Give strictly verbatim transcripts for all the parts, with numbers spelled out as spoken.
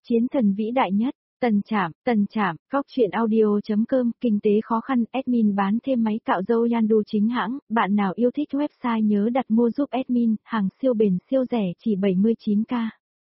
Chiến thần vĩ đại nhất, Tần Trạm, Tần Trạm, Góc truyện audio.com, kinh tế khó khăn, admin bán thêm máy cạo râu Yandu chính hãng, bạn nào yêu thích website nhớ đặt mua giúp admin, hàng siêu bền siêu rẻ chỉ bảy mươi chín k.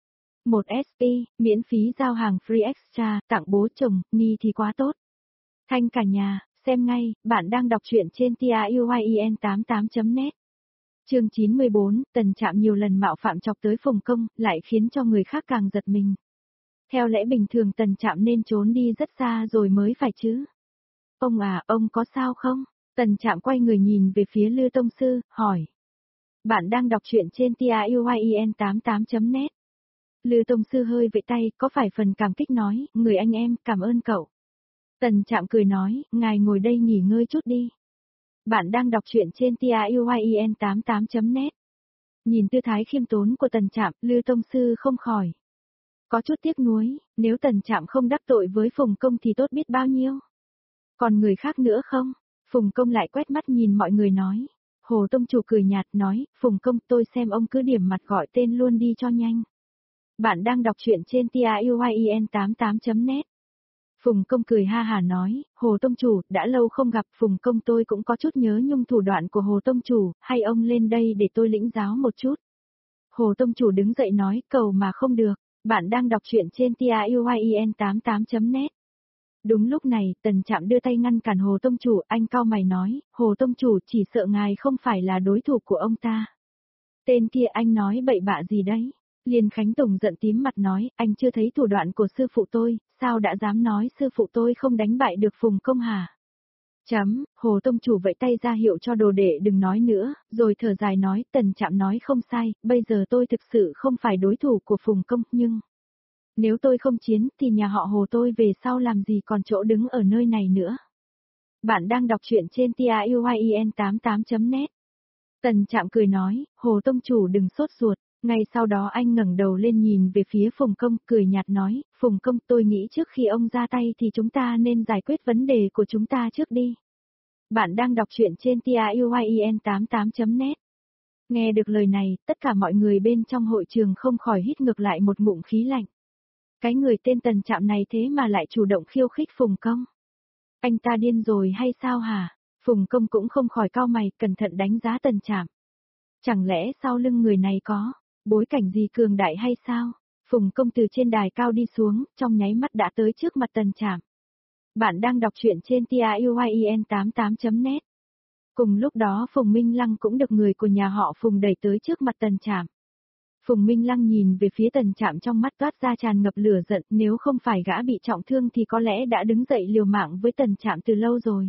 một ét pê, miễn phí giao hàng free extra, tặng bố chồng, ni thì quá tốt. Thanh cả nhà, xem ngay, bạn đang đọc truyện trên tien tám mươi tám chấm net. Chương chín mươi bốn, Tần Trạm nhiều lần mạo phạm chọc tới Phùng Công, lại khiến cho người khác càng giật mình. Theo lẽ bình thường Tần Trạm nên trốn đi rất xa rồi mới phải chứ. Ông à, ông có sao không? Tần Trạm quay người nhìn về phía Lư Tông Sư, hỏi. Bạn đang đọc truyện trên tien tám mươi tám chấm net. Lư Tông Sư hơi vẫy tay, có phải phần cảm kích nói, người anh em, cảm ơn cậu. Tần Trạm cười nói, ngài ngồi đây nghỉ ngơi chút đi. Bạn đang đọc truyện trên tien tám mươi tám chấm net. Nhìn tư thái khiêm tốn của Tần Trạm, Lư Tông Sư không khỏi có chút tiếc nuối, nếu Tần Trạm không đắc tội với Phùng Công thì tốt biết bao nhiêu. Còn người khác nữa không? Phùng Công lại quét mắt nhìn mọi người nói. Hồ Tông Chủ cười nhạt nói, Phùng Công tôi xem ông cứ điểm mặt gọi tên luôn đi cho nhanh. Bạn đang đọc truyện trên tien tám mươi tám chấm net. Phùng Công cười ha hà nói, Hồ Tông Chủ, đã lâu không gặp Phùng Công tôi cũng có chút nhớ nhung thủ đoạn của Hồ Tông Chủ, hay ông lên đây để tôi lĩnh giáo một chút. Hồ Tông Chủ đứng dậy nói, cầu mà không được, bạn đang đọc truyện trên tien tám mươi tám chấm net. Đúng lúc này, Tần Trạm đưa tay ngăn cản Hồ Tông Chủ, anh cau mày nói, Hồ Tông Chủ chỉ sợ ngài không phải là đối thủ của ông ta. Tên kia anh nói bậy bạ gì đấy? Liên Khánh Tùng giận tím mặt nói, anh chưa thấy thủ đoạn của sư phụ tôi, sao đã dám nói sư phụ tôi không đánh bại được Phùng Công hả? Chấm, Hồ Tông Chủ vẫy tay ra hiệu cho đồ đệ đừng nói nữa, rồi thở dài nói, Tần Trạm nói không sai, bây giờ tôi thực sự không phải đối thủ của Phùng Công, nhưng nếu tôi không chiến thì nhà họ Hồ tôi về sau làm gì còn chỗ đứng ở nơi này nữa. Bạn đang đọc truyện trên tien tám mươi tám chấm net. Tần Trạm cười nói, Hồ Tông Chủ đừng sốt ruột. Ngay sau đó anh ngẩng đầu lên nhìn về phía Phùng Công, cười nhạt nói, Phùng Công tôi nghĩ trước khi ông ra tay thì chúng ta nên giải quyết vấn đề của chúng ta trước đi. Bạn đang đọc truyện trên tien tám mươi tám chấm net. Nghe được lời này, tất cả mọi người bên trong hội trường không khỏi hít ngược lại một ngụm khí lạnh. Cái người tên Tần Trạm này thế mà lại chủ động khiêu khích Phùng Công. Anh ta điên rồi hay sao hả? Phùng Công cũng không khỏi cau mày, cẩn thận đánh giá Tần Trạm. Chẳng lẽ sau lưng người này có bối cảnh gì cường đại hay sao? Phùng Công từ trên đài cao đi xuống, trong nháy mắt đã tới trước mặt Tần Trạm. Bạn đang đọc truyện trên tien tám mươi tám chấm net. Cùng lúc đó Phùng Minh Lăng cũng được người của nhà họ Phùng đẩy tới trước mặt Tần Trạm. Phùng Minh Lăng nhìn về phía Tần Trạm trong mắt toát ra tràn ngập lửa giận, nếu không phải gã bị trọng thương thì có lẽ đã đứng dậy liều mạng với Tần Trạm từ lâu rồi.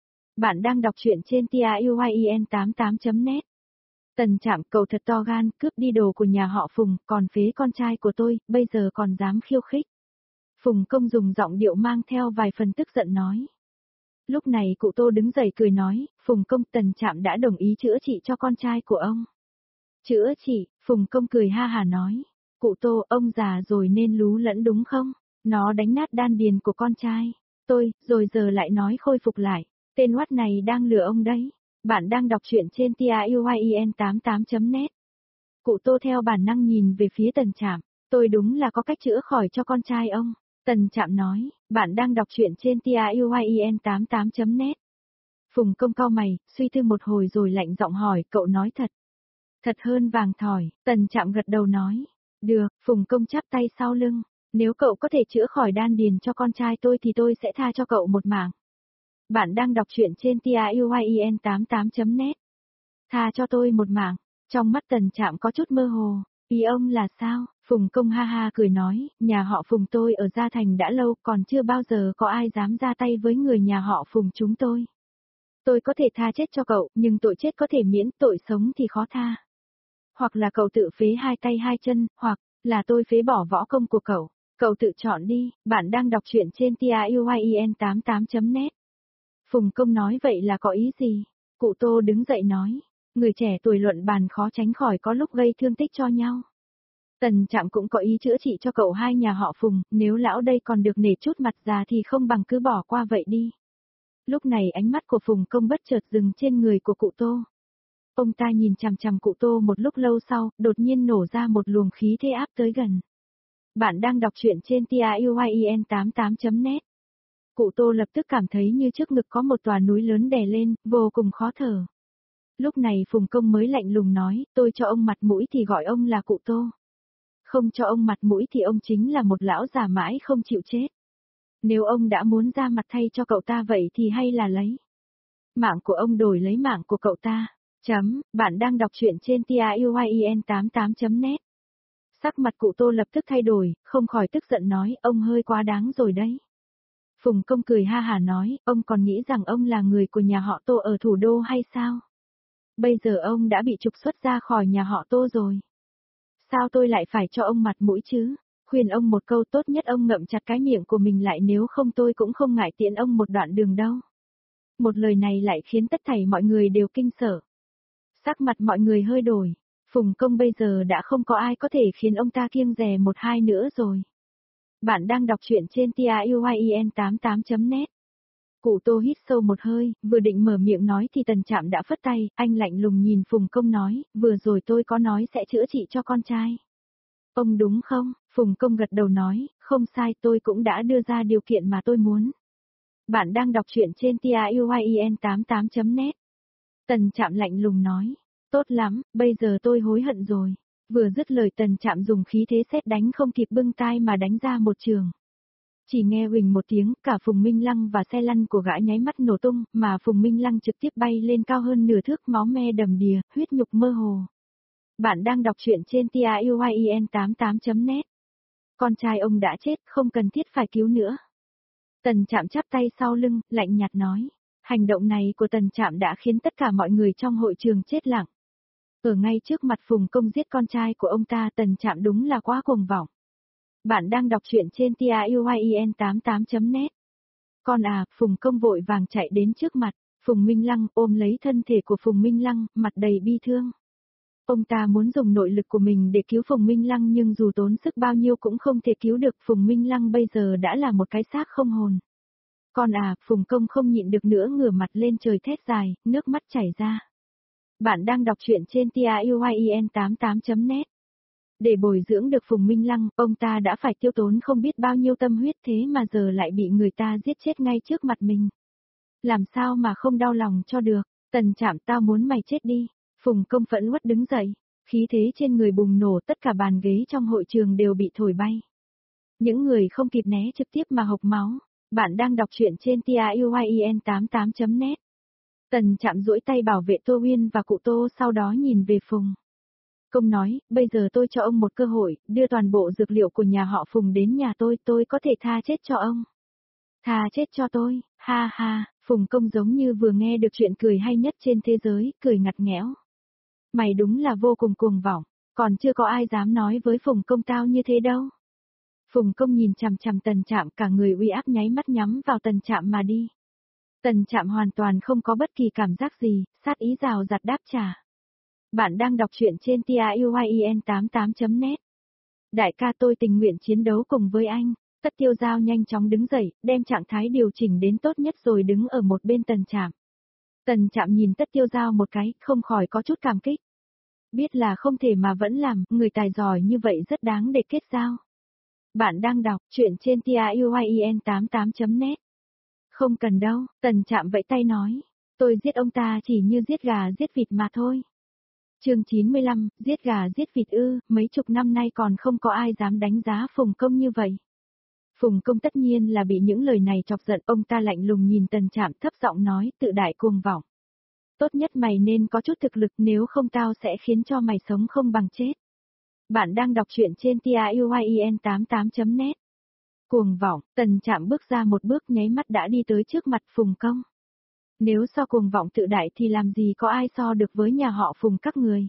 Bạn đang đọc truyện trên tien tám mươi tám chấm net. Tần Trạm, cậu thật to gan, cướp đi đồ của nhà họ Phùng, còn phế con trai của tôi, bây giờ còn dám khiêu khích. Phùng Công dùng giọng điệu mang theo vài phần tức giận nói. Lúc này cụ Tô đứng dậy cười nói, Phùng Công, Tần Trạm đã đồng ý chữa trị cho con trai của ông. Chữa trị, Phùng Công cười ha hà nói, cụ Tô, ông già rồi nên lú lẫn đúng không? Nó đánh nát đan điền của con trai tôi, rồi giờ lại nói khôi phục lại, tên oát này đang lừa ông đấy. Bạn đang đọc truyện trên tien tám mươi tám chấm net. Cụ Tô theo bản năng nhìn về phía Tần Trạm, tôi đúng là có cách chữa khỏi cho con trai ông. Tần Trạm nói, bạn đang đọc truyện trên tien tám mươi tám chấm net. Phùng Công cau mày, suy tư một hồi rồi lạnh giọng hỏi, cậu nói thật. Thật hơn vàng thỏi, Tần Trạm gật đầu nói. Được, Phùng Công chắp tay sau lưng, nếu cậu có thể chữa khỏi đan điền cho con trai tôi thì tôi sẽ tha cho cậu một mạng. Bạn đang đọc truyện trên tien tám mươi tám chấm net. Tha cho tôi một mạng. Trong mắt Tần Trạm có chút mơ hồ. Ý ông là sao? Phùng Công ha ha cười nói, nhà họ Phùng tôi ở Gia Thành đã lâu còn chưa bao giờ có ai dám ra tay với người nhà họ Phùng chúng tôi. Tôi có thể tha chết cho cậu, nhưng tội chết có thể miễn, tội sống thì khó tha. Hoặc là cậu tự phế hai tay hai chân, hoặc là tôi phế bỏ võ công của cậu. Cậu tự chọn đi. Bạn đang đọc truyện trên tien tám mươi tám chấm net. Phùng Công nói vậy là có ý gì? Cụ Tô đứng dậy nói, người trẻ tuổi luận bàn khó tránh khỏi có lúc gây thương tích cho nhau. Tần Trạm cũng có ý chữa trị cho cậu hai nhà họ Phùng, nếu lão đây còn được nể chút mặt già thì không bằng cứ bỏ qua vậy đi. Lúc này ánh mắt của Phùng Công bất chợt dừng trên người của cụ Tô. Ông ta nhìn chằm chằm cụ Tô một lúc lâu sau, đột nhiên nổ ra một luồng khí thế áp tới gần. Bạn đang đọc truyện trên tien tám tám chấm net. Cụ Tô lập tức cảm thấy như trước ngực có một tòa núi lớn đè lên, vô cùng khó thở. Lúc này Phùng Công mới lạnh lùng nói, tôi cho ông mặt mũi thì gọi ông là cụ Tô. Không cho ông mặt mũi thì ông chính là một lão già mãi không chịu chết. Nếu ông đã muốn ra mặt thay cho cậu ta vậy thì hay là lấy mạng của ông đổi lấy mạng của cậu ta. Chấm, bạn đang đọc truyện trên tien tám tám chấm net. Sắc mặt cụ Tô lập tức thay đổi, không khỏi tức giận nói, ông hơi quá đáng rồi đấy. Phùng Công cười ha hả nói, ông còn nghĩ rằng ông là người của nhà họ Tô ở thủ đô hay sao? Bây giờ ông đã bị trục xuất ra khỏi nhà họ Tô rồi. Sao tôi lại phải cho ông mặt mũi chứ? Khuyên ông một câu, tốt nhất ông ngậm chặt cái miệng của mình lại, nếu không tôi cũng không ngại tiễn ông một đoạn đường đâu. Một lời này lại khiến tất thảy mọi người đều kinh sợ. Sắc mặt mọi người hơi đổi. Phùng Công bây giờ đã không có ai có thể khiến ông ta kiêng dè một hai nữa rồi. Bạn đang đọc truyện trên tien tám tám chấm net. Cụ Tô hít sâu một hơi, vừa định mở miệng nói thì Tần Trạm đã phất tay, anh lạnh lùng nhìn Phùng Công nói, vừa rồi tôi có nói sẽ chữa trị cho con trai. Ông đúng không? Phùng Công gật đầu nói, không sai, tôi cũng đã đưa ra điều kiện mà tôi muốn. Bạn đang đọc truyện trên tien tám tám chấm net. Tần Trạm lạnh lùng nói, tốt lắm, bây giờ tôi hối hận rồi. Vừa dứt lời Tần Trạm dùng khí thế sét đánh không kịp bưng tai mà đánh ra một trường. Chỉ nghe huỳnh một tiếng, cả Phùng Minh Lăng và xe lăn của gã nháy mắt nổ tung, mà Phùng Minh Lăng trực tiếp bay lên cao hơn nửa thước, máu me đầm đìa, huyết nhục mơ hồ. Bạn đang đọc truyện trên tien tám tám chấm net. Con trai ông đã chết, không cần thiết phải cứu nữa. Tần Trạm chắp tay sau lưng, lạnh nhạt nói. Hành động này của Tần Trạm đã khiến tất cả mọi người trong hội trường chết lặng. Ở ngay trước mặt Phùng Công giết con trai của ông ta, Tần Trạm đúng là quá cuồng vọng. Bạn đang đọc truyện trên tien tám tám chấm net. Con à, Phùng Công vội vàng chạy đến trước mặt, Phùng Minh Lăng ôm lấy thân thể của Phùng Minh Lăng, mặt đầy bi thương. Ông ta muốn dùng nội lực của mình để cứu Phùng Minh Lăng nhưng dù tốn sức bao nhiêu cũng không thể cứu được, Phùng Minh Lăng bây giờ đã là một cái xác không hồn. Con à, Phùng Công không nhịn được nữa ngửa mặt lên trời thét dài, nước mắt chảy ra. Bạn đang đọc truyện trên tien tám tám chấm net. Để bồi dưỡng được Phùng Minh Lăng, ông ta đã phải tiêu tốn không biết bao nhiêu tâm huyết, thế mà giờ lại bị người ta giết chết ngay trước mặt mình. Làm sao mà không đau lòng cho được? Tần Trạm, tao muốn mày chết đi. Phùng Công phẫn uất đứng dậy, khí thế trên người bùng nổ, tất cả bàn ghế trong hội trường đều bị thổi bay. Những người không kịp né trực tiếp mà hộc máu. Bạn đang đọc truyện trên tien tám tám chấm net. Tần Trạm duỗi tay bảo vệ Tô Uyên và cụ Tô, sau đó nhìn về Phùng Công nói, bây giờ tôi cho ông một cơ hội, đưa toàn bộ dược liệu của nhà họ Phùng đến nhà tôi, tôi có thể tha chết cho ông. Tha chết cho tôi, ha ha, Phùng Công giống như vừa nghe được chuyện cười hay nhất trên thế giới, cười ngặt nghẽo. Mày đúng là vô cùng cuồng vọng, còn chưa có ai dám nói với Phùng Công tao như thế đâu. Phùng Công nhìn chằm chằm Tần Trạm, cả người uy áp nháy mắt nhắm vào Tần Trạm mà đi. Tần Trạm hoàn toàn không có bất kỳ cảm giác gì, sát ý rào rạt đáp trả. Bạn đang đọc truyện trên tien tám tám chấm net. Đại ca, tôi tình nguyện chiến đấu cùng với anh. Tất Tiêu Giao nhanh chóng đứng dậy, đem trạng thái điều chỉnh đến tốt nhất rồi đứng ở một bên Tần Trạm. Tần Trạm nhìn Tất Tiêu Giao một cái, không khỏi có chút cảm kích. Biết là không thể mà vẫn làm, người tài giỏi như vậy rất đáng để kết giao. Bạn đang đọc truyện trên tien tám tám chấm net. Không cần đâu, Tần Trạm vẫy tay nói. Tôi giết ông ta chỉ như giết gà giết vịt mà thôi. Chương chín mươi lăm, giết gà giết vịt ư, mấy chục năm nay còn không có ai dám đánh giá Phùng Công như vậy. Phùng Công tất nhiên là bị những lời này chọc giận, ông ta lạnh lùng nhìn Tần Trạm thấp giọng nói, tự đại cuồng vọng. Tốt nhất mày nên có chút thực lực, nếu không tao sẽ khiến cho mày sống không bằng chết. Bạn đang đọc truyện trên tien tám tám chấm net. Cuồng vọng, Tần Trạm bước ra một bước nháy mắt đã đi tới trước mặt Phùng Công. Nếu so cuồng vọng tự đại thì làm gì có ai so được với nhà họ Phùng các người.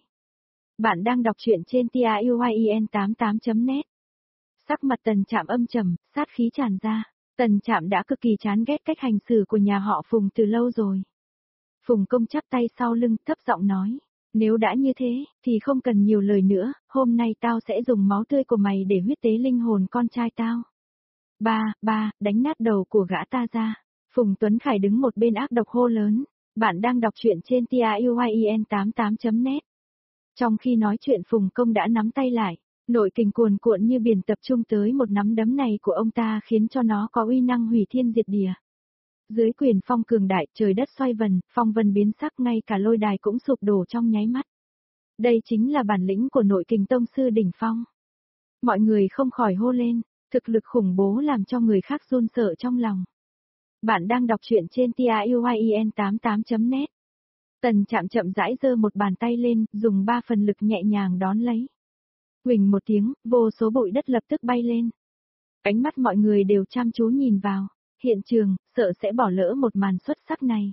Bạn đang đọc truyện trên tien tám tám chấm net. Sắc mặt Tần Trạm âm trầm, sát khí tràn ra. Tần Trạm đã cực kỳ chán ghét cách hành xử của nhà họ Phùng từ lâu rồi. Phùng Công chắp tay sau lưng, thấp giọng nói. Nếu đã như thế, thì không cần nhiều lời nữa, hôm nay tao sẽ dùng máu tươi của mày để huyết tế linh hồn con trai tao. Ba, ba, đánh nát đầu của gã ta ra. Phùng Tuấn Khải đứng một bên ác độc hô lớn. Bạn đang đọc truyện trên tien tám tám chấm net. Trong khi nói chuyện Phùng Công đã nắm tay lại. Nội kình cuồn cuộn như biển tập trung tới một nắm đấm này của ông ta khiến cho nó có uy năng hủy thiên diệt địa. Dưới quyền phong cường đại, trời đất xoay vần, phong vân biến sắc, ngay cả lôi đài cũng sụp đổ trong nháy mắt. Đây chính là bản lĩnh của nội kình tông sư đỉnh phong. Mọi người không khỏi hô lên, thực lực khủng bố làm cho người khác run sợ trong lòng. Bạn đang đọc truyện trên tiayin tám mươi tám chấm net. Tần Trạm chậm rãi giơ một bàn tay lên, dùng ba phần lực nhẹ nhàng đón lấy. Huỳnh một tiếng, vô số bụi đất lập tức bay lên. Ánh mắt mọi người đều chăm chú nhìn vào, hiện trường, sợ sẽ bỏ lỡ một màn xuất sắc này.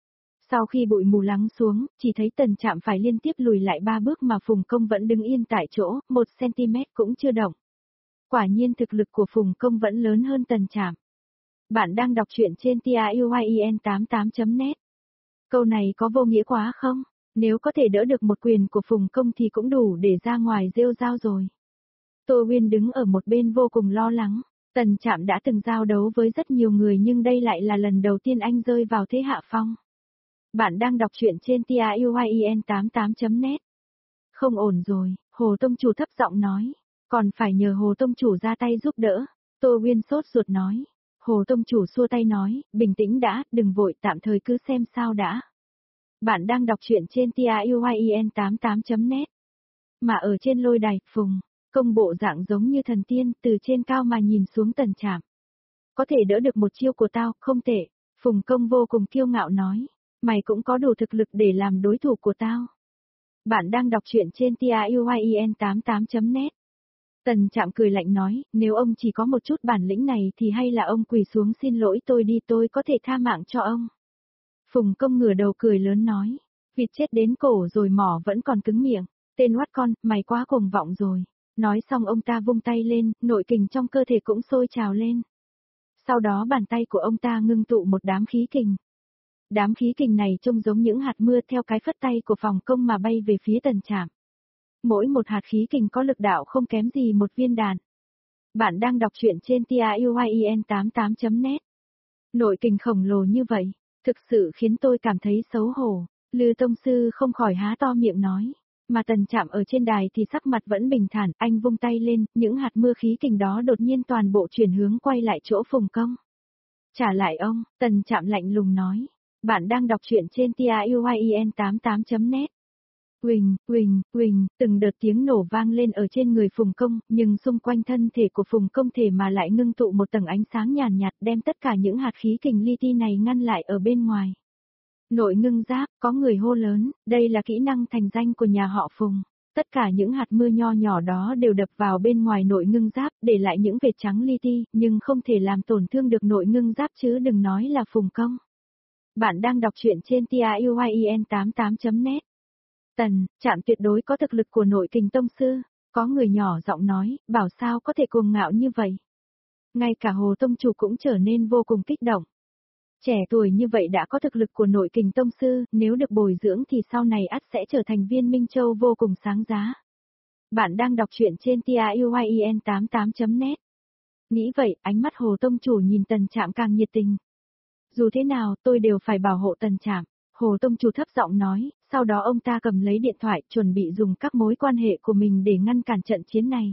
Sau khi bụi mù lắng xuống, chỉ thấy Tần Trạm phải liên tiếp lùi lại ba bước mà Phùng Công vẫn đứng yên tại chỗ, một xăng-ti-mét cũng chưa động. Quả nhiên thực lực của Phùng Công vẫn lớn hơn Tần Trạm. Bạn đang đọc truyện trên tiayin tám mươi tám chấm net. Câu này có vô nghĩa quá không? Nếu có thể đỡ được một quyền của Phùng Công thì cũng đủ để ra ngoài rêu rao rồi. Tô Uyên đứng ở một bên vô cùng lo lắng. Tần Trạm đã từng giao đấu với rất nhiều người nhưng đây lại là lần đầu tiên anh rơi vào thế hạ phong. Bạn đang đọc truyện trên tiayin tám mươi tám chấm net. Không ổn rồi, Hồ Tông Chủ thấp giọng nói. Còn phải nhờ Hồ Tông Chủ ra tay giúp đỡ. Tô Uyên sốt ruột nói. Hồ Tông Chủ xua tay nói, bình tĩnh đã, đừng vội, tạm thời cứ xem sao đã. Bạn đang đọc truyện trên tiayin tám mươi tám chấm net. Mà ở trên lôi đài, Phùng Công bộ dạng giống như thần tiên, từ trên cao mà nhìn xuống Tần Trạm. Có thể đỡ được một chiêu của tao, không tệ. Phùng Công vô cùng kiêu ngạo nói. Mày cũng có đủ thực lực để làm đối thủ của tao. Bạn đang đọc truyện trên tiayin tám mươi tám chấm net. Tần Trạm cười lạnh nói, nếu ông chỉ có một chút bản lĩnh này thì hay là ông quỳ xuống xin lỗi tôi đi, tôi có thể tha mạng cho ông. Phùng Công ngửa đầu cười lớn nói, vịt chết đến cổ rồi mỏ vẫn còn cứng miệng, tên oát con, mày quá cuồng vọng rồi. Nói xong ông ta vung tay lên, nội kình trong cơ thể cũng sôi trào lên. Sau đó bàn tay của ông ta ngưng tụ một đám khí kình. Đám khí kình này trông giống những hạt mưa theo cái phất tay của Phùng Công mà bay về phía Tần Trạm. Mỗi một hạt khí kình có lực đạo không kém gì một viên đạn. Bạn đang đọc truyện trên tiayin tám mươi tám chấm net. Nội kình khổng lồ như vậy, thực sự khiến tôi cảm thấy xấu hổ. Lư Tông Sư không khỏi há to miệng nói. Mà Tần Trạm ở trên đài thì sắc mặt vẫn bình thản, anh vung tay lên, những hạt mưa khí kình đó đột nhiên toàn bộ chuyển hướng quay lại chỗ Phùng Công. Trả lại ông, Tần Trạm lạnh lùng nói. Bạn đang đọc truyện trên tiayin tám mươi tám chấm net. Huỳnh, huỳnh, huỳnh, từng đợt tiếng nổ vang lên ở trên người Phùng Công, nhưng xung quanh thân thể của Phùng Công thể mà lại ngưng tụ một tầng ánh sáng nhàn nhạt, đem tất cả những hạt khí kình li ti này ngăn lại ở bên ngoài. Nội ngưng giáp, có người hô lớn, đây là kỹ năng thành danh của nhà họ Phùng. Tất cả những hạt mưa nho nhỏ đó đều đập vào bên ngoài nội ngưng giáp, để lại những vệt trắng li ti, nhưng không thể làm tổn thương được nội ngưng giáp chứ đừng nói là Phùng Công. Bạn đang đọc truyện trên tiayin tám mươi tám chấm net. Tần Trạm tuyệt đối có thực lực của nội kình tông sư, có người nhỏ giọng nói, bảo sao có thể cuồng ngạo như vậy. Ngay cả Hồ Tông Chủ cũng trở nên vô cùng kích động. Trẻ tuổi như vậy đã có thực lực của nội kình tông sư, nếu được bồi dưỡng thì sau này ắt sẽ trở thành viên Minh Châu vô cùng sáng giá. Bạn đang đọc truyện trên tiayin tám mươi tám chấm net. Nghĩ vậy, ánh mắt Hồ Tông Chủ nhìn Tần Trạm càng nhiệt tình. Dù thế nào, tôi đều phải bảo hộ Tần Trạm. Hồ Tông Chủ thấp giọng nói, sau đó ông ta cầm lấy điện thoại, chuẩn bị dùng các mối quan hệ của mình để ngăn cản trận chiến này.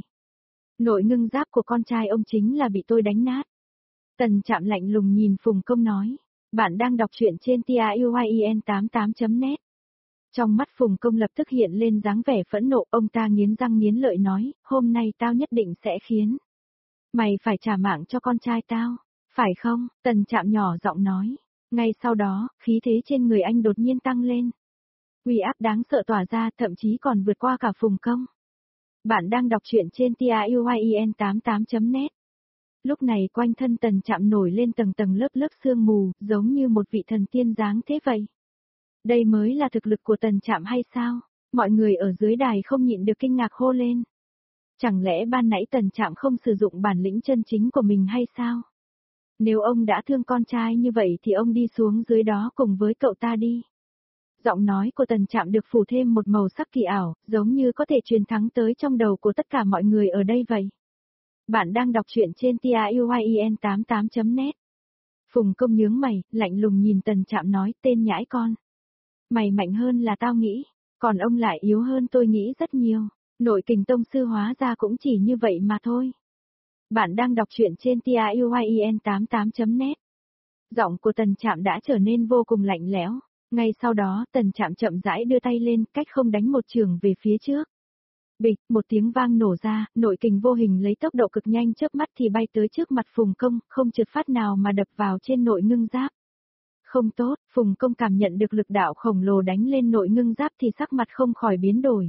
Nội ngưng giáp của con trai ông chính là bị tôi đánh nát. Tần Trạm lạnh lùng nhìn Phùng Công nói, bạn đang đọc truyện trên tiayin tám mươi tám chấm net. Trong mắt Phùng Công lập tức hiện lên dáng vẻ phẫn nộ, ông ta nghiến răng nghiến lợi nói, hôm nay tao nhất định sẽ khiến mày phải trả mạng cho con trai tao, phải không? Tần Trạm nhỏ giọng nói. Ngay sau đó, khí thế trên người anh đột nhiên tăng lên. Uy áp đáng sợ tỏa ra, thậm chí còn vượt qua cả Phùng Công. Bạn đang đọc truyện trên tiayin tám mươi tám chấm net. Lúc này quanh thân Tần Trạm nổi lên tầng tầng lớp lớp sương mù, giống như một vị thần tiên dáng thế vậy. Đây mới là thực lực của Tần Trạm hay sao? Mọi người ở dưới đài không nhịn được kinh ngạc hô lên. Chẳng lẽ ban nãy Tần Trạm không sử dụng bản lĩnh chân chính của mình hay sao? Nếu ông đã thương con trai như vậy thì ông đi xuống dưới đó cùng với cậu ta đi. Giọng nói của Tần Trạm được phủ thêm một màu sắc kỳ ảo, giống như có thể truyền thắng tới trong đầu của tất cả mọi người ở đây vậy. Bạn đang đọc truyện trên tiayin tám mươi tám chấm net. Phùng Công nhướng mày, lạnh lùng nhìn Tần Trạm nói, tên nhãi con. Mày mạnh hơn là tao nghĩ, còn ông lại yếu hơn tôi nghĩ rất nhiều. Nội kình tông sư hóa ra cũng chỉ như vậy mà thôi. Bạn đang đọc truyện trên tiuyên tám tám chấm net. Giọng của Tần Trạm đã trở nên vô cùng lạnh lẽo. Ngay sau đó Tần Trạm chậm rãi đưa tay lên, cách không đánh một trường về phía trước. Bịch, một tiếng vang nổ ra, nội kình vô hình lấy tốc độ cực nhanh chớp mắt thì bay tới trước mặt Phùng Công, không trượt phát nào mà đập vào trên nội ngưng giáp. Không tốt, Phùng Công cảm nhận được lực đạo khổng lồ đánh lên nội ngưng giáp thì sắc mặt không khỏi biến đổi.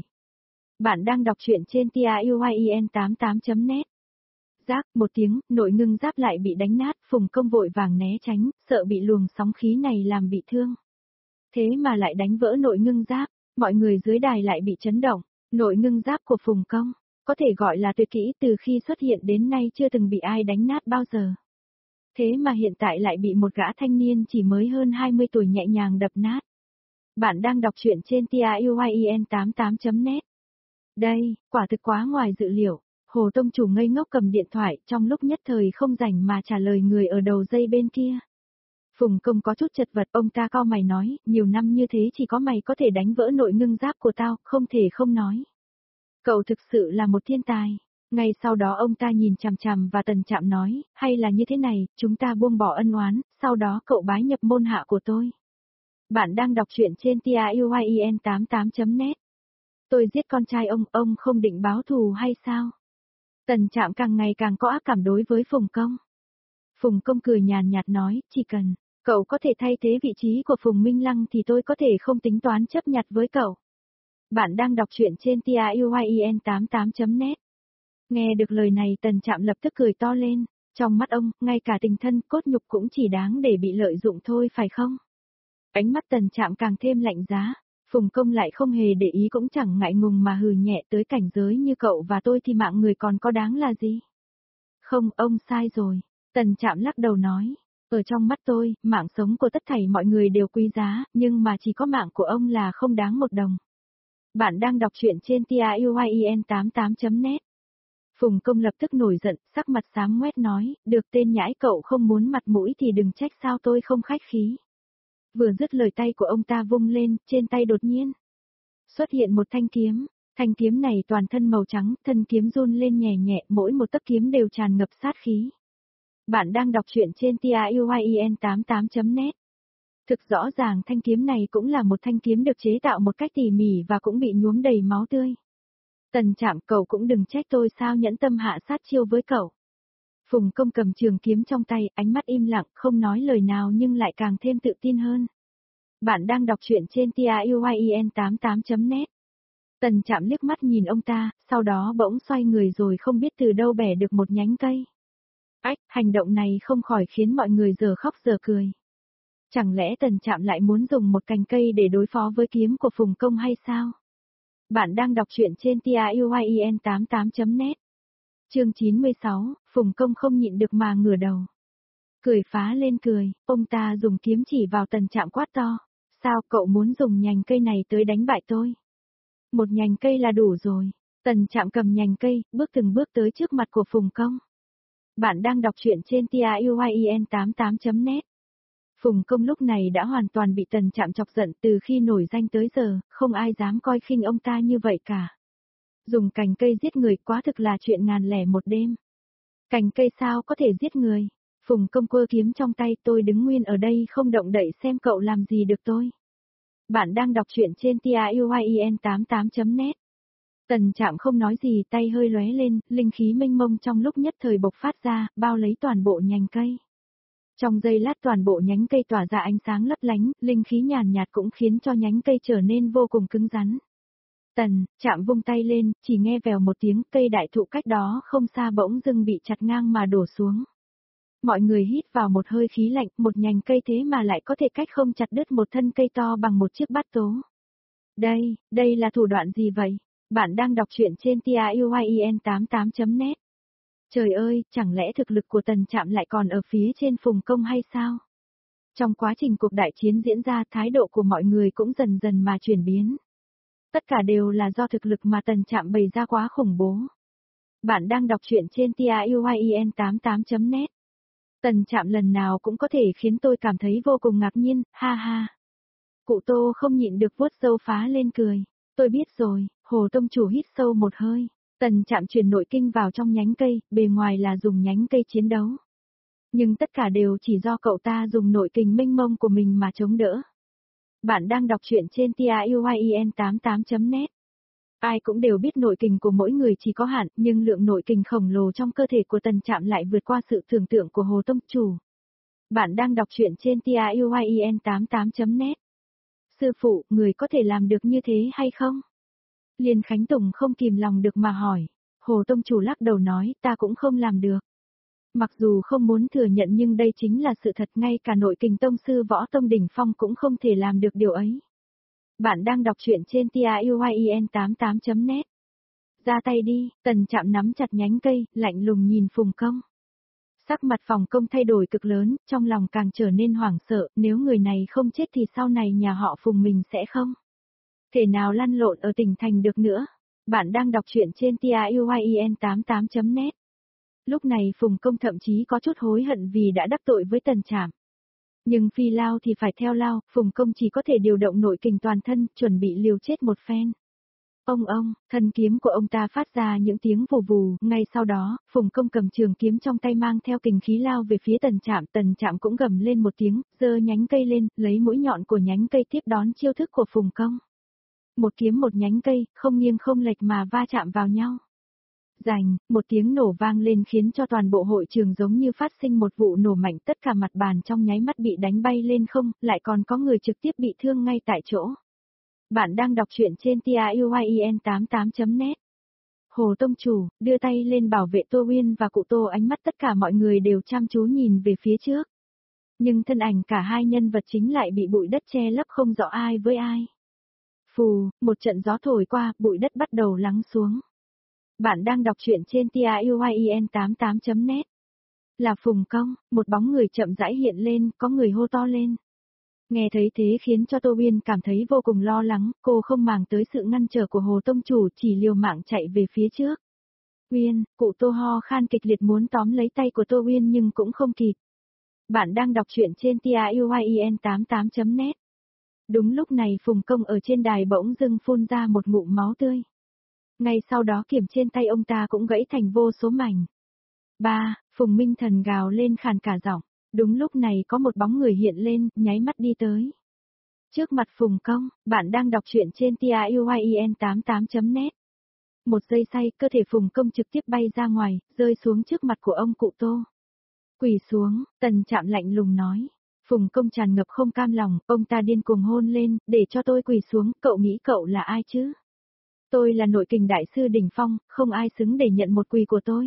Bạn đang đọc truyện trên tiuyên tám tám chấm net. Rác, một tiếng, nội ngưng giáp lại bị đánh nát, Phùng Công vội vàng né tránh, sợ bị luồng sóng khí này làm bị thương. Thế mà lại đánh vỡ nội ngưng giáp, mọi người dưới đài lại bị chấn động. Nội ngưng giáp của Phùng Công, có thể gọi là tuyệt kỹ, từ khi xuất hiện đến nay chưa từng bị ai đánh nát bao giờ. Thế mà hiện tại lại bị một gã thanh niên chỉ mới hơn hai mươi tuổi nhẹ nhàng đập nát. Bạn đang đọc truyện trên tiuyên tám tám chấm net. Đây, quả thực quá ngoài dự liệu. Hồ Tông Chủ ngây ngốc cầm điện thoại, trong lúc nhất thời không rảnh mà trả lời người ở đầu dây bên kia. Phùng Công có chút chật vật, ông ta cau mày nói, nhiều năm như thế chỉ có mày có thể đánh vỡ nội ngưng giáp của tao, không thể không nói. Cậu thực sự là một thiên tài. Ngay sau đó ông ta nhìn chằm chằm và Tần Trạm nói, hay là như thế này, chúng ta buông bỏ ân oán, sau đó cậu bái nhập môn hạ của tôi. Bạn đang đọc truyện trên tiuyên tám tám chấm net. Tôi giết con trai ông, ông không định báo thù hay sao? Tần Trạm càng ngày càng có ác cảm đối với Phùng Công. Phùng Công cười nhàn nhạt nói, chỉ cần cậu có thể thay thế vị trí của Phùng Minh Lăng thì tôi có thể không tính toán chấp nhặt với cậu. Bạn đang đọc truyện trên tiuyên tám tám chấm net. Nghe được lời này Tần Trạm lập tức cười to lên, trong mắt ông, ngay cả tình thân cốt nhục cũng chỉ đáng để bị lợi dụng thôi phải không? Ánh mắt Tần Trạm càng thêm lạnh giá, Phùng Công lại không hề để ý cũng chẳng ngại ngùng mà hừ nhẹ, tới cảnh giới như cậu và tôi thì mạng người còn có đáng là gì? Không, ông sai rồi. Tần Trạm lắc đầu nói, ở trong mắt tôi, mạng sống của tất thảy mọi người đều quý giá, nhưng mà chỉ có mạng của ông là không đáng một đồng. Bạn đang đọc truyện trên tiuyên tám tám chấm net. Phùng Công lập tức nổi giận, sắc mặt xám ngoét nói, được tên nhãi cậu không muốn mặt mũi thì đừng trách sao tôi không khách khí. Vừa dứt lời tay của ông ta vung lên, trên tay đột nhiên xuất hiện một thanh kiếm, thanh kiếm này toàn thân màu trắng, thân kiếm run lên nhẹ nhẹ, mỗi một tấc kiếm đều tràn ngập sát khí. Bạn đang đọc truyện trên tiuyên tám tám chấm net. Thực rõ ràng thanh kiếm này cũng là một thanh kiếm được chế tạo một cách tỉ mỉ và cũng bị nhuốm đầy máu tươi. Tần Trạm, cậu cũng đừng trách tôi sao nhẫn tâm hạ sát chiêu với cậu. Phùng Công cầm trường kiếm trong tay, ánh mắt im lặng, không nói lời nào nhưng lại càng thêm tự tin hơn. Bạn đang đọc truyện trên tiuyên tám tám chấm net. Tần Trạm liếc mắt nhìn ông ta, sau đó bỗng xoay người rồi không biết từ đâu bẻ được một nhánh cây. Ách, hành động này không khỏi khiến mọi người giờ khóc giờ cười. Chẳng lẽ Tần Trạm lại muốn dùng một cành cây để đối phó với kiếm của Phùng Công hay sao? Bạn đang đọc truyện trên tiuyên tám tám chấm net. Chương chín mươi sáu, Phùng Công không nhịn được mà ngửa đầu. Cười phá lên cười, ông ta dùng kiếm chỉ vào Tần Trạm quát to. Sao cậu muốn dùng nhành cây này tới đánh bại tôi? Một nhành cây là đủ rồi. Tần Trạm cầm nhành cây, bước từng bước tới trước mặt của Phùng Công. Bạn đang đọc truyện trên tiuyên tám tám chấm net. Phùng Công lúc này đã hoàn toàn bị Tần Trạm chọc giận, từ khi nổi danh tới giờ, không ai dám coi khinh ông ta như vậy cả. Dùng cành cây giết người quá thực là chuyện ngàn lẻ một đêm. Cành cây sao có thể giết người? Phùng Công quơ kiếm trong tay, tôi đứng nguyên ở đây không động đậy xem cậu làm gì được tôi. Bạn đang đọc truyện trên tiuyên tám tám chấm net. Tần Trạm không nói gì, tay hơi lóe lên, linh khí mênh mông trong lúc nhất thời bộc phát ra, bao lấy toàn bộ nhành cây. Trong giây lát toàn bộ nhánh cây tỏa ra ánh sáng lấp lánh, linh khí nhàn nhạt cũng khiến cho nhánh cây trở nên vô cùng cứng rắn. Tần Trạm vung tay lên, chỉ nghe vèo một tiếng, cây đại thụ cách đó không xa bỗng dưng bị chặt ngang mà đổ xuống. Mọi người hít vào một hơi khí lạnh, một nhành cây thế mà lại có thể cách không chặt đứt một thân cây to bằng một chiếc bát tố. Đây, đây là thủ đoạn gì vậy? Bạn đang đọc truyện trên tiuyên tám tám chấm net. Trời ơi, chẳng lẽ thực lực của Tần Trạm lại còn ở phía trên Phùng Công hay sao? Trong quá trình cuộc đại chiến diễn ra, thái độ của mọi người cũng dần dần mà chuyển biến. Tất cả đều là do thực lực mà Tần Trạm bày ra quá khủng bố. Bạn đang đọc truyện trên tiuyên tám tám chấm net. Tần Trạm lần nào cũng có thể khiến tôi cảm thấy vô cùng ngạc nhiên, ha ha. Cụ Tô không nhịn được vuốt râu phá lên cười. Tôi biết rồi, Hồ Tông Chủ hít sâu một hơi, Tần Trạm truyền nội kinh vào trong nhánh cây, bề ngoài là dùng nhánh cây chiến đấu. Nhưng tất cả đều chỉ do cậu ta dùng nội kình mênh mông của mình mà chống đỡ. Bạn đang đọc truyện trên tiuyen tám tám chấm net. Ai cũng đều biết nội kình của mỗi người chỉ có hạn, nhưng lượng nội kình khổng lồ trong cơ thể của Tần Trạm lại vượt qua sự tưởng tượng của Hồ Tông Chủ. Bạn đang đọc truyện trên tiuyen tám tám chấm net. Sư phụ, người có thể làm được như thế hay không? Liên Khánh Tùng không kìm lòng được mà hỏi. Hồ Tông Chủ lắc đầu nói, ta cũng không làm được. Mặc dù không muốn thừa nhận nhưng đây chính là sự thật, ngay cả nội kình tông sư võ tông đỉnh phong cũng không thể làm được điều ấy. Bạn đang đọc truyện trên tiuyen tám tám chấm net. Ra tay đi, Tần Trạm nắm chặt nhánh cây, lạnh lùng nhìn Phùng Công. Sắc mặt Phùng Công thay đổi cực lớn, trong lòng càng trở nên hoảng sợ, nếu người này không chết thì sau này nhà họ Phùng mình sẽ không thể nào lăn lộn ở tỉnh thành được nữa. Bạn đang đọc truyện trên tiuyen tám tám chấm net. Lúc này Phùng Công thậm chí có chút hối hận vì đã đắc tội với Tần Trạm. Nhưng phi lao thì phải theo lao, Phùng Công chỉ có thể điều động nội kình toàn thân, chuẩn bị liều chết một phen. Ông ông, thân kiếm của ông ta phát ra những tiếng vù vù, ngay sau đó, Phùng Công cầm trường kiếm trong tay mang theo kình khí lao về phía Tần Trạm, Tần Trạm cũng gầm lên một tiếng, giơ nhánh cây lên, lấy mũi nhọn của nhánh cây tiếp đón chiêu thức của Phùng Công. Một kiếm một nhánh cây, không nghiêng không lệch mà va chạm vào nhau. Rành, một tiếng nổ vang lên khiến cho toàn bộ hội trường giống như phát sinh một vụ nổ mạnh, tất cả mặt bàn trong nháy mắt bị đánh bay lên không, lại còn có người trực tiếp bị thương ngay tại chỗ. Bạn đang đọc truyện trên tiuyen tám tám chấm net. Hồ Tông Chủ, đưa tay lên bảo vệ Tô Uyên và cụ Tô, ánh mắt tất cả mọi người đều chăm chú nhìn về phía trước. Nhưng thân ảnh cả hai nhân vật chính lại bị bụi đất che lấp không rõ ai với ai. Phù, một trận gió thổi qua, bụi đất bắt đầu lắng xuống. Bạn đang đọc truyện trên tiuyen tám tám chấm net. Là Phùng Công, một bóng người chậm rãi hiện lên, có người hô to lên. Nghe thấy thế khiến cho Tô Uyên cảm thấy vô cùng lo lắng, cô không màng tới sự ngăn trở của Hồ Tông Chủ, chỉ liều mạng chạy về phía trước. Uyên, cụ Tô ho khan kịch liệt muốn tóm lấy tay của Tô Uyên nhưng cũng không kịp. Bạn đang đọc truyện trên tiuyen tám tám chấm net. Đúng lúc này Phùng Công ở trên đài bỗng dưng phun ra một ngụm máu tươi. Ngay sau đó kiếm trên tay ông ta cũng gãy thành vô số mảnh. Ba, Phùng Minh Thần gào lên khàn cả giọng. Đúng lúc này có một bóng người hiện lên, nháy mắt đi tới. Trước mặt Phùng Công, bạn đang đọc truyện trên tiuyen tám tám chấm net. Một giây say, cơ thể Phùng Công trực tiếp bay ra ngoài, rơi xuống trước mặt của ông cụ Tô. Quỳ xuống, Tần Trạm lạnh lùng nói. Phùng Công tràn ngập không cam lòng, ông ta điên cuồng hôn lên, để cho tôi quỳ xuống, cậu nghĩ cậu là ai chứ? Tôi là nội kình đại sư đỉnh phong, không ai xứng để nhận một quỳ của tôi.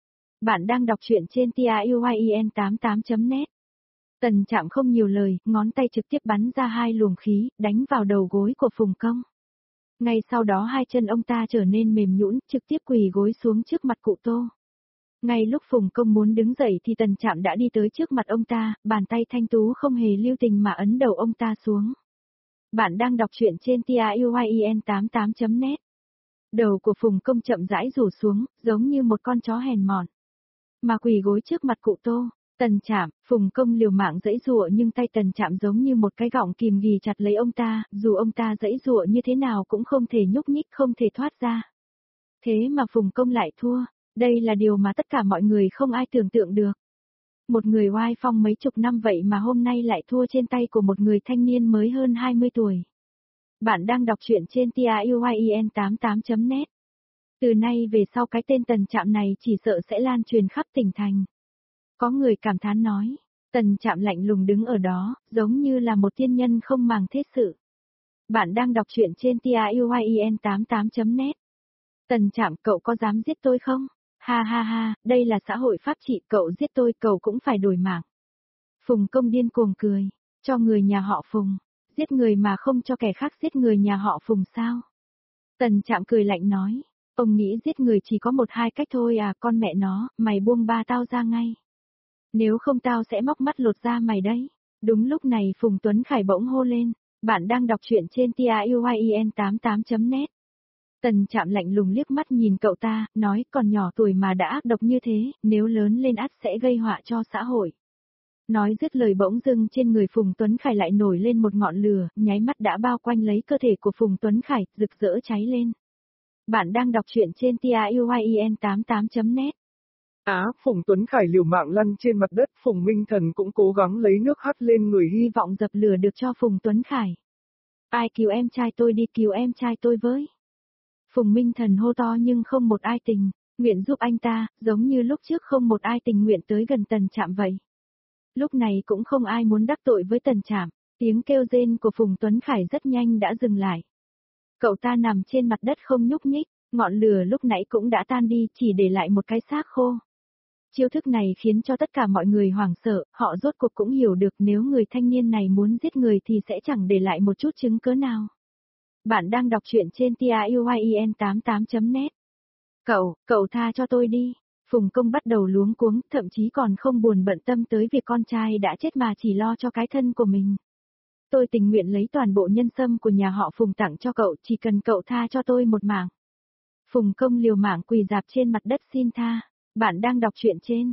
Bạn đang đọc truyện trên tiuyen tám tám chấm net. Tần Trạm không nhiều lời, ngón tay trực tiếp bắn ra hai luồng khí, đánh vào đầu gối của Phùng Công. Ngay sau đó hai chân ông ta trở nên mềm nhũn, trực tiếp quỳ gối xuống trước mặt cụ Tô. Ngay lúc Phùng Công muốn đứng dậy thì Tần Trạm đã đi tới trước mặt ông ta, bàn tay thanh tú không hề lưu tình mà ấn đầu ông ta xuống. Bạn đang đọc truyện trên tiuyen tám tám chấm net. Đầu của Phùng Công chậm rãi rủ xuống, giống như một con chó hèn mọn. Mà quỳ gối trước mặt cụ Tô, Tần Trạm, Phùng Công liều mạng giãy giụa nhưng tay Tần Trạm giống như một cái gọng kìm ghì chặt lấy ông ta, dù ông ta giãy giụa như thế nào cũng không thể nhúc nhích, không thể thoát ra. Thế mà Phùng Công lại thua, đây là điều mà tất cả mọi người không ai tưởng tượng được. Một người oai phong mấy chục năm vậy mà hôm nay lại thua trên tay của một người thanh niên mới hơn hai mươi tuổi. Bạn đang đọc truyện trên tiuyen tám tám chấm net. Từ nay về sau cái tên Tần Trạm này chỉ sợ sẽ lan truyền khắp tỉnh thành. Có người cảm thán nói, Tần Trạm lạnh lùng đứng ở đó, giống như là một tiên nhân không màng thế sự. Bạn đang đọc truyện trên tiuyen tám tám chấm net. Tần Trạm, cậu có dám giết tôi không? Ha ha ha, đây là xã hội pháp trị, cậu giết tôi cậu cũng phải đổi mạng. Phùng Công điên cuồng cười, cho người nhà họ Phùng, giết người mà không cho kẻ khác giết người nhà họ Phùng sao? Tần Trạm cười lạnh nói, ông nghĩ giết người chỉ có một hai cách thôi à, con mẹ nó, mày buông ba tao ra ngay. Nếu không tao sẽ móc mắt lột da mày đấy. Đúng lúc này Phùng Tuấn Khải bỗng hô lên, bạn đang đọc truyện trên tiuyen tám tám chấm net. Tần Trạm lạnh lùng liếc mắt nhìn cậu ta, nói còn nhỏ tuổi mà đã ác độc như thế, nếu lớn lên ắt sẽ gây họa cho xã hội. Nói dứt lời bỗng dưng trên người Phùng Tuấn Khải lại nổi lên một ngọn lửa, nháy mắt đã bao quanh lấy cơ thể của Phùng Tuấn Khải, rực rỡ cháy lên. Bạn đang đọc truyện trên tien tám tám chấm net. Á, Phùng Tuấn Khải liều mạng lăn trên mặt đất, Phùng Minh Thần cũng cố gắng lấy nước hắt lên người hy vọng dập lửa được cho Phùng Tuấn Khải. Ai cứu em trai tôi đi, cứu em trai tôi với. Phùng Minh Thần hô to nhưng không một ai tình, nguyện giúp anh ta, giống như lúc trước không một ai tình nguyện tới gần Tần Trạm vậy. Lúc này cũng không ai muốn đắc tội với Tần Trạm, tiếng kêu rên của Phùng Tuấn Khải rất nhanh đã dừng lại. Cậu ta nằm trên mặt đất không nhúc nhích, ngọn lửa lúc nãy cũng đã tan đi, chỉ để lại một cái xác khô. Chiêu thức này khiến cho tất cả mọi người hoảng sợ, họ rốt cuộc cũng hiểu được nếu người thanh niên này muốn giết người thì sẽ chẳng để lại một chút chứng cớ nào. Bạn đang đọc truyện trên tien tám tám chấm net. Cậu, cậu tha cho tôi đi. Phùng Công bắt đầu luống cuống, thậm chí còn không buồn bận tâm tới việc con trai đã chết mà chỉ lo cho cái thân của mình. Tôi tình nguyện lấy toàn bộ nhân sâm của nhà họ Phùng tặng cho cậu, chỉ cần cậu tha cho tôi một mạng. Phùng Công liều mạng quỳ dạp trên mặt đất xin tha. Bạn đang đọc truyện trên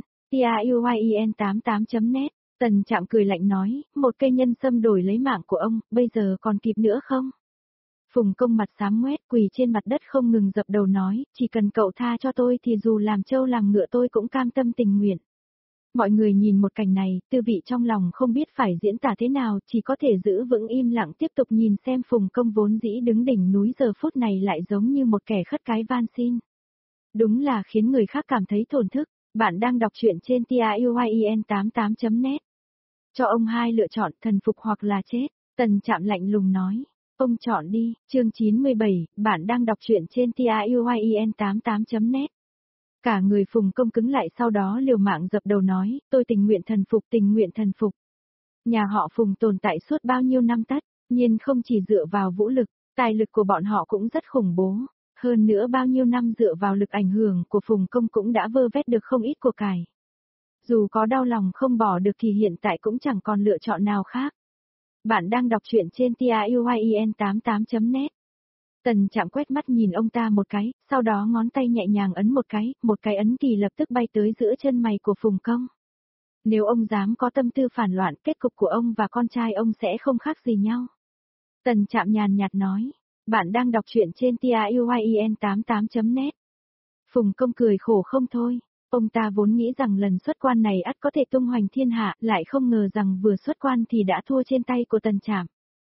tien tám tám chấm net. Tần Trạm cười lạnh nói, một cây nhân sâm đổi lấy mạng của ông, bây giờ còn kịp nữa không? Phùng Công mặt xám ngoét quỳ trên mặt đất không ngừng dập đầu nói, chỉ cần cậu tha cho tôi thì dù làm trâu làm ngựa tôi cũng cam tâm tình nguyện. Mọi người nhìn một cảnh này, tư vị trong lòng không biết phải diễn tả thế nào, chỉ có thể giữ vững im lặng tiếp tục nhìn xem Phùng Công vốn dĩ đứng đỉnh núi giờ phút này lại giống như một kẻ khất cái van xin. Đúng là khiến người khác cảm thấy thổn thức. Bạn đang đọc truyện trên tien tám tám chấm net. Cho ông hai lựa chọn, thần phục hoặc là chết. Tần Trạm lạnh lùng nói. Ông chọn đi. Chương chín mươi bảy, bạn đang đọc truyện trên tien tám tám chấm net. Cả người Phùng Công cứng lại, sau đó liều mạng dập đầu nói, tôi tình nguyện thần phục, tình nguyện thần phục. Nhà họ Phùng tồn tại suốt bao nhiêu năm tất, nhiên không chỉ dựa vào vũ lực, tài lực của bọn họ cũng rất khủng bố. Hơn nữa bao nhiêu năm dựa vào lực ảnh hưởng của Phùng Công cũng đã vơ vét được không ít của cải. Dù có đau lòng không bỏ được thì hiện tại cũng chẳng còn lựa chọn nào khác. Bạn đang đọc truyện trên tien tám tám chấm net. Tần Trạm quét mắt nhìn ông ta một cái, sau đó ngón tay nhẹ nhàng ấn một cái, một cái ấn kỳ lập tức bay tới giữa chân mày của Phùng Công. Nếu ông dám có tâm tư phản loạn, kết cục của ông và con trai ông sẽ không khác gì nhau. Tần Trạm nhàn nhạt nói. Bạn đang đọc truyện trên tien tám tám chấm net. Phùng Công cười khổ không thôi. Ông ta vốn nghĩ rằng lần xuất quan này ắt có thể tung hoành thiên hạ, lại không ngờ rằng vừa xuất quan thì đã thua trên tay của Tần Trạm.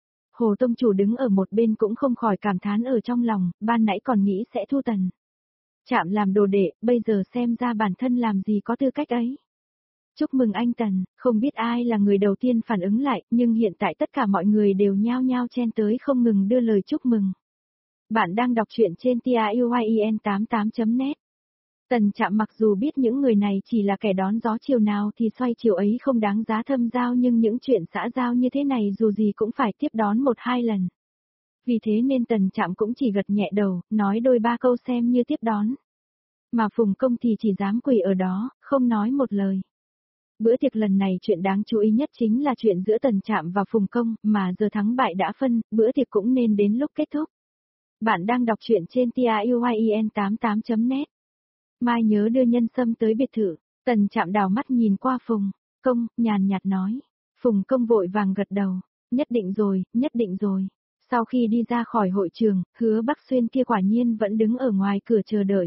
Hồ Tông Chủ đứng ở một bên cũng không khỏi cảm thán ở trong lòng, ban nãy còn nghĩ sẽ thua Tần Trạm làm đồ đệ, bây giờ xem ra bản thân làm gì có tư cách ấy. Chúc mừng anh Tần, không biết ai là người đầu tiên phản ứng lại, nhưng hiện tại tất cả mọi người đều nhao nhao chen tới không ngừng đưa lời chúc mừng. Bạn đang đọc truyện trên tien tám tám chấm net. Tần Trạm mặc dù biết những người này chỉ là kẻ đón gió chiều nào thì xoay chiều ấy không đáng giá thâm giao, nhưng những chuyện xã giao như thế này dù gì cũng phải tiếp đón một hai lần. Vì thế nên Tần Trạm cũng chỉ gật nhẹ đầu, nói đôi ba câu xem như tiếp đón. Mà Phùng Công thì chỉ dám quỳ ở đó, không nói một lời. Bữa tiệc lần này chuyện đáng chú ý nhất chính là chuyện giữa Tần Trạm và Phùng Công, mà giờ thắng bại đã phân, bữa tiệc cũng nên đến lúc kết thúc. Bạn đang đọc truyện trên tien tám tám chấm net. Mai nhớ đưa nhân sâm tới biệt thự. Tần Trạm đào mắt nhìn qua Phùng Công, nhàn nhạt nói. Phùng Công vội vàng gật đầu. Nhất định rồi, nhất định rồi. Sau khi đi ra khỏi hội trường, Hứa Bắc Xuyên kia quả nhiên vẫn đứng ở ngoài cửa chờ đợi.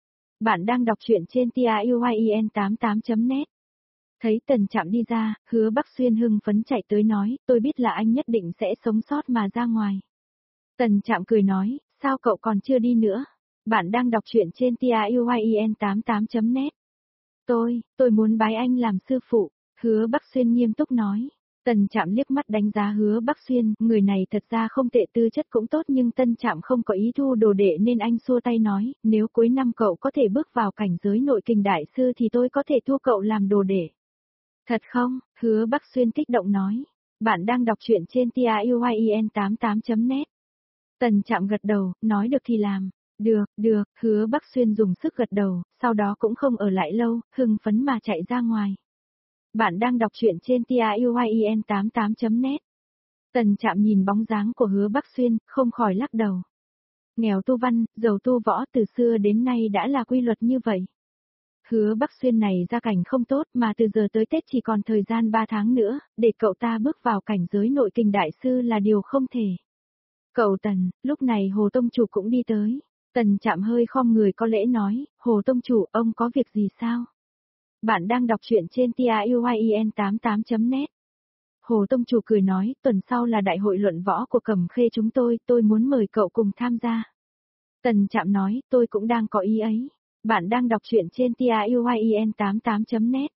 Bạn đang đọc truyện trên tien tám tám chấm net. Thấy Tần Trạm đi ra, Hứa Bắc Xuyên hưng phấn chạy tới nói, tôi biết là anh nhất định sẽ sống sót mà ra ngoài. Tần Trạm cười nói, sao cậu còn chưa đi nữa? Bạn đang đọc truyện trên tien tám tám chấm net. Tôi, tôi muốn bái anh làm sư phụ, Hứa Bắc Xuyên nghiêm túc nói. Tần Trạm liếc mắt đánh giá Hứa Bắc Xuyên, người này thật ra không tệ, tư chất cũng tốt, nhưng Tân Trạm không có ý thu đồ đệ nên anh xua tay nói, nếu cuối năm cậu có thể bước vào cảnh giới nội kình đại sư thì tôi có thể thu cậu làm đồ đệ. Thật không? Hứa Bắc Xuyên kích động nói. Bạn đang đọc truyện trên tien tám tám chấm net. Tần Trạm gật đầu, nói được thì làm. Được, được, Hứa Bắc Xuyên dùng sức gật đầu, sau đó cũng không ở lại lâu, hưng phấn mà chạy ra ngoài. Bạn đang đọc truyện trên tien tám tám chấm net. Tần Trạm nhìn bóng dáng của Hứa Bắc Xuyên, không khỏi lắc đầu. Nghèo tu văn, giàu tu võ từ xưa đến nay đã là quy luật như vậy. Hứa Bắc Xuyên này gia cảnh không tốt mà từ giờ tới Tết chỉ còn thời gian ba tháng nữa, để cậu ta bước vào cảnh giới nội kình đại sư là điều không thể. Cậu Tần, lúc này Hồ Tông Chủ cũng đi tới. Tần Trạm hơi khom người có lễ nói, Hồ Tông Chủ, ông có việc gì sao? Bạn đang đọc truyện trên tien tám tám chấm net. Hồ Tông Chủ cười nói, tuần sau là đại hội luận võ của Cẩm Khê chúng tôi, tôi muốn mời cậu cùng tham gia. Tần Trạm nói, tôi cũng đang có ý ấy. Bạn đang đọc truyện trên tien tám tám chấm net.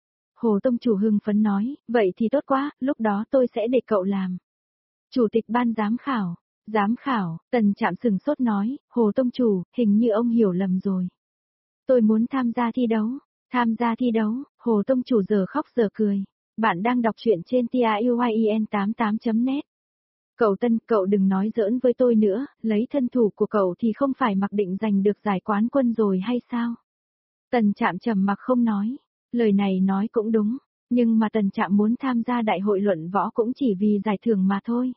Hồ Tông Chủ hưng phấn nói, vậy thì tốt quá, lúc đó tôi sẽ để cậu làm Chủ tịch ban giám khảo. Giám khảo, Tần Trạm sừng sốt nói, Hồ Tông Chủ, hình như ông hiểu lầm rồi. Tôi muốn tham gia thi đấu. Tham gia thi đấu, Hồ Tông Chủ giờ khóc giờ cười. Bạn đang đọc truyện trên tien tám tám chấm net. Cậu Tân, cậu đừng nói giỡn với tôi nữa, lấy thân thủ của cậu thì không phải mặc định giành được giải quán quân rồi hay sao? Tần Trạm trầm mặc không nói. Lời này nói cũng đúng, nhưng mà Tần Trạm muốn tham gia đại hội luận võ cũng chỉ vì giải thưởng mà thôi.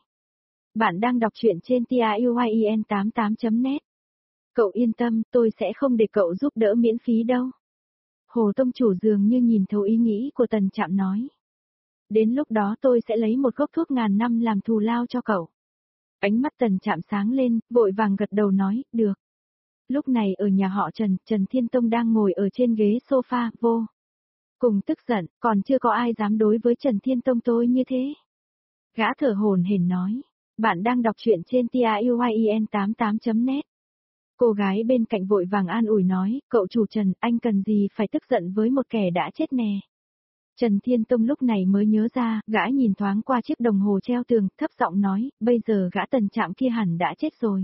Bạn đang đọc truyện trên tien tám tám chấm net. Cậu yên tâm, tôi sẽ không để cậu giúp đỡ miễn phí đâu. Hồ Tông Chủ dường như nhìn thấu ý nghĩ của Tần Trạm nói. Đến lúc đó tôi sẽ lấy một gốc thuốc ngàn năm làm thù lao cho cậu. Ánh mắt Tần Trạm sáng lên, vội vàng gật đầu nói, được. Lúc này ở nhà họ Trần, Trần Thiên Tông đang ngồi ở trên ghế sofa, vô cùng tức giận, còn chưa có ai dám đối với Trần Thiên Tông tôi như thế. Gã thở hổn hển nói, bạn đang đọc truyện trên tien tám tám chấm net. Cô gái bên cạnh vội vàng an ủi nói, cậu chủ Trần, anh cần gì phải tức giận với một kẻ đã chết nè. Trần Thiên Tông lúc này mới nhớ ra, gã nhìn thoáng qua chiếc đồng hồ treo tường, thấp giọng nói, bây giờ gã Tần Trạm kia hẳn đã chết rồi.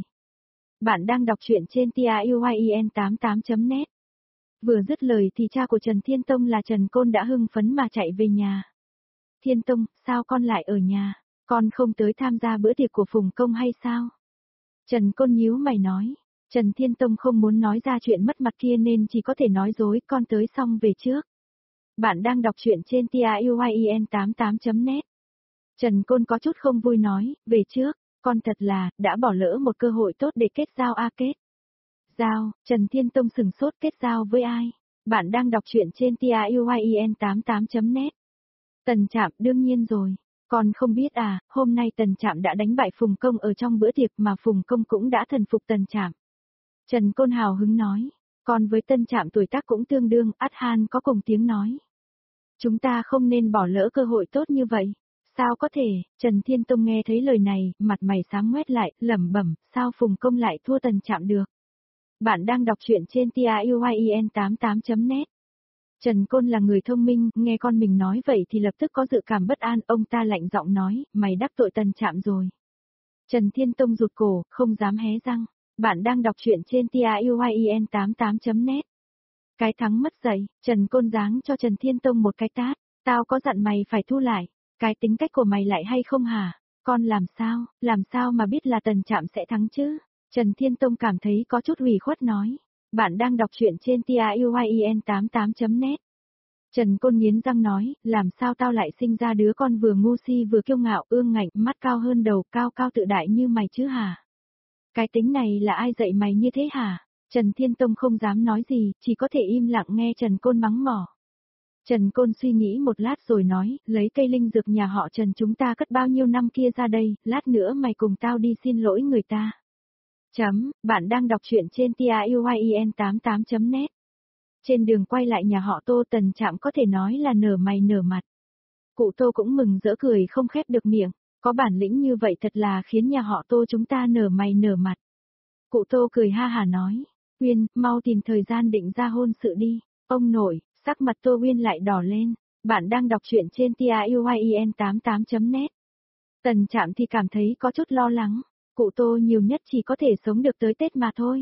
Bạn đang đọc truyện trên tien tám tám chấm net. Vừa dứt lời thì cha của Trần Thiên Tông là Trần Côn đã hưng phấn mà chạy về nhà. Thiên Tông, sao con lại ở nhà? Con không tới tham gia bữa tiệc của Phùng Công hay sao? Trần Côn nhíu mày nói. Trần Thiên Tông không muốn nói ra chuyện mất mặt kia nên chỉ có thể nói dối, con tới xong về trước. Bạn đang đọc truyện trên tien tám tám chấm net. Trần Côn có chút không vui nói, về trước, con thật là, đã bỏ lỡ một cơ hội tốt để kết giao a kết. Giao, Trần Thiên Tông sừng sốt, kết giao với ai? Bạn đang đọc truyện trên tien tám tám chấm net. Tần Trạm, đương nhiên rồi. Con không biết à, hôm nay Tần Trạm đã đánh bại Phùng Công ở trong bữa tiệc mà Phùng Công cũng đã thần phục Tần Trạm. Trần Côn hào hứng nói, con với Tân Trạm tuổi tác cũng tương đương, ắt han có cùng tiếng nói. Chúng ta không nên bỏ lỡ cơ hội tốt như vậy. Sao có thể? Trần Thiên Tông nghe thấy lời này, mặt mày sáng ngoét lại, lẩm bẩm, sao Phùng Công lại thua Tần Trạm được? Bạn đang đọc truyện trên tien tám tám chấm net. Trần Côn là người thông minh, nghe con mình nói vậy thì lập tức có dự cảm bất an, ông ta lạnh giọng nói, mày đắc tội Tần Trạm rồi. Trần Thiên Tông rụt cổ, không dám hé răng. Bạn đang đọc truyện trên tien tám tám chấm net. Cái thắng mất dậy, Trần Côn giáng cho Trần Thiên Tông một cái tát, tao có dặn mày phải thu lại, cái tính cách của mày lại hay không hả? Con làm sao, làm sao mà biết là Tần Trạm sẽ thắng chứ? Trần Thiên Tông cảm thấy có chút ủy khuất nói. Bạn đang đọc truyện trên tien tám tám chấm net. Trần Côn nghiến răng nói, làm sao tao lại sinh ra đứa con vừa ngu si vừa kiêu ngạo, ương ngạnh, mắt cao hơn đầu, cao cao tự đại như mày chứ hả? Cái tính này là ai dạy mày như thế hả? Trần Thiên Tông không dám nói gì, chỉ có thể im lặng nghe Trần Côn mắng mỏ. Trần Côn suy nghĩ một lát rồi nói, lấy cây linh dược nhà họ Trần chúng ta cất bao nhiêu năm kia ra đây, lát nữa mày cùng tao đi xin lỗi người ta. Chấm, bạn đang đọc truyện trên tien tám tám chấm net. Trên đường quay lại nhà họ Tô, Tần Trạm có thể nói là nở mày nở mặt. Cụ Tô cũng mừng rỡ cười không khép được miệng, có bản lĩnh như vậy thật là khiến nhà họ Tô chúng ta nở mày nở mặt. Cụ Tô cười ha hả nói, Uyên, mau tìm thời gian định ra hôn sự đi. Ông nội, sắc mặt Tô Uyên lại đỏ lên. Bạn đang đọc truyện trên tien tám tám chấm net. Tần Trạm thì cảm thấy có chút lo lắng. Cụ Tô nhiều nhất chỉ có thể sống được tới Tết mà thôi.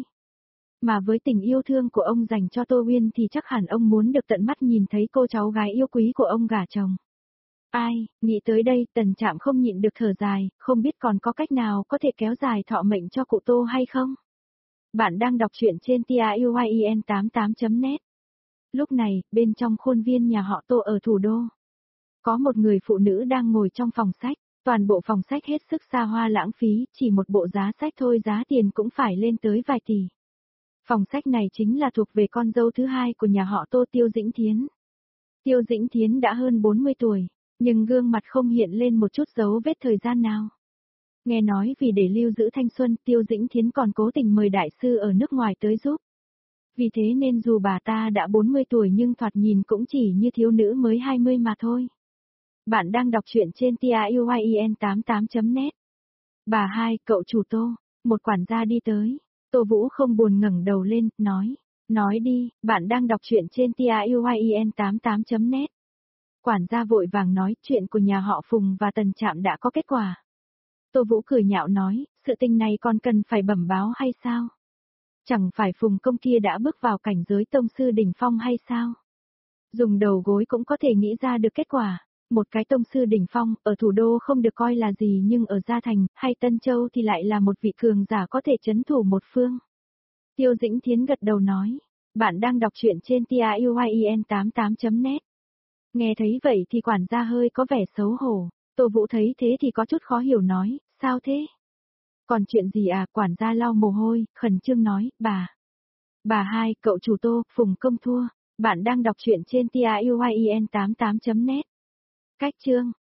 Mà với tình yêu thương của ông dành cho Tô Uyên thì chắc hẳn ông muốn được tận mắt nhìn thấy cô cháu gái yêu quý của ông gả chồng. Ai, nghĩ tới đây, Tần Trạm không nhịn được thở dài, không biết còn có cách nào có thể kéo dài thọ mệnh cho cụ Tô hay không? Bạn đang đọc truyện trên tien tám tám chấm net. Lúc này, bên trong khuôn viên nhà họ Tô ở thủ đô, có một người phụ nữ đang ngồi trong phòng sách. Toàn bộ phòng sách hết sức xa hoa lãng phí, chỉ một bộ giá sách thôi giá tiền cũng phải lên tới vài tỷ. Phòng sách này chính là thuộc về con dâu thứ hai của nhà họ Tô, Tiêu Dĩnh Thiến. Tiêu Dĩnh Thiến đã hơn bốn mươi tuổi, nhưng gương mặt không hiện lên một chút dấu vết thời gian nào. Nghe nói vì để lưu giữ thanh xuân, Tiêu Dĩnh Thiến còn cố tình mời đại sư ở nước ngoài tới giúp. Vì thế nên dù bà ta đã bốn mươi tuổi nhưng thoạt nhìn cũng chỉ như thiếu nữ mới hai mươi mà thôi. Bạn đang đọc truyện trên tien tám mươi tám chấm net. Bà hai, cậu chủ Tô, một quản gia đi tới. Tô Vũ không buồn ngẩng đầu lên, nói. Nói đi, bạn đang đọc truyện trên tien tám mươi tám chấm net. Quản gia vội vàng nói chuyện của nhà họ Phùng và Tần Trạm đã có kết quả. Tô Vũ cười nhạo nói, sự tình này còn cần phải bẩm báo hay sao? Chẳng phải Phùng Công kia đã bước vào cảnh giới tông sư đỉnh phong hay sao? Dùng đầu gối cũng có thể nghĩ ra được kết quả. Một cái tông sư đỉnh phong, ở thủ đô không được coi là gì nhưng ở Gia Thành, hay Tân Châu thì lại là một vị cường giả có thể chấn thủ một phương. Tiêu Dĩnh Thiến gật đầu nói, bạn đang đọc truyện trên tien tám mươi tám chấm net. Nghe thấy vậy thì quản gia hơi có vẻ xấu hổ, Tô Vũ thấy thế thì có chút khó hiểu nói, sao thế? Còn chuyện gì à, quản gia lau mồ hôi, khẩn trương nói, bà. Bà hai, cậu chủ Tô, Phùng Công thua, bạn đang đọc truyện trên tien tám mươi tám chấm net. Cách chương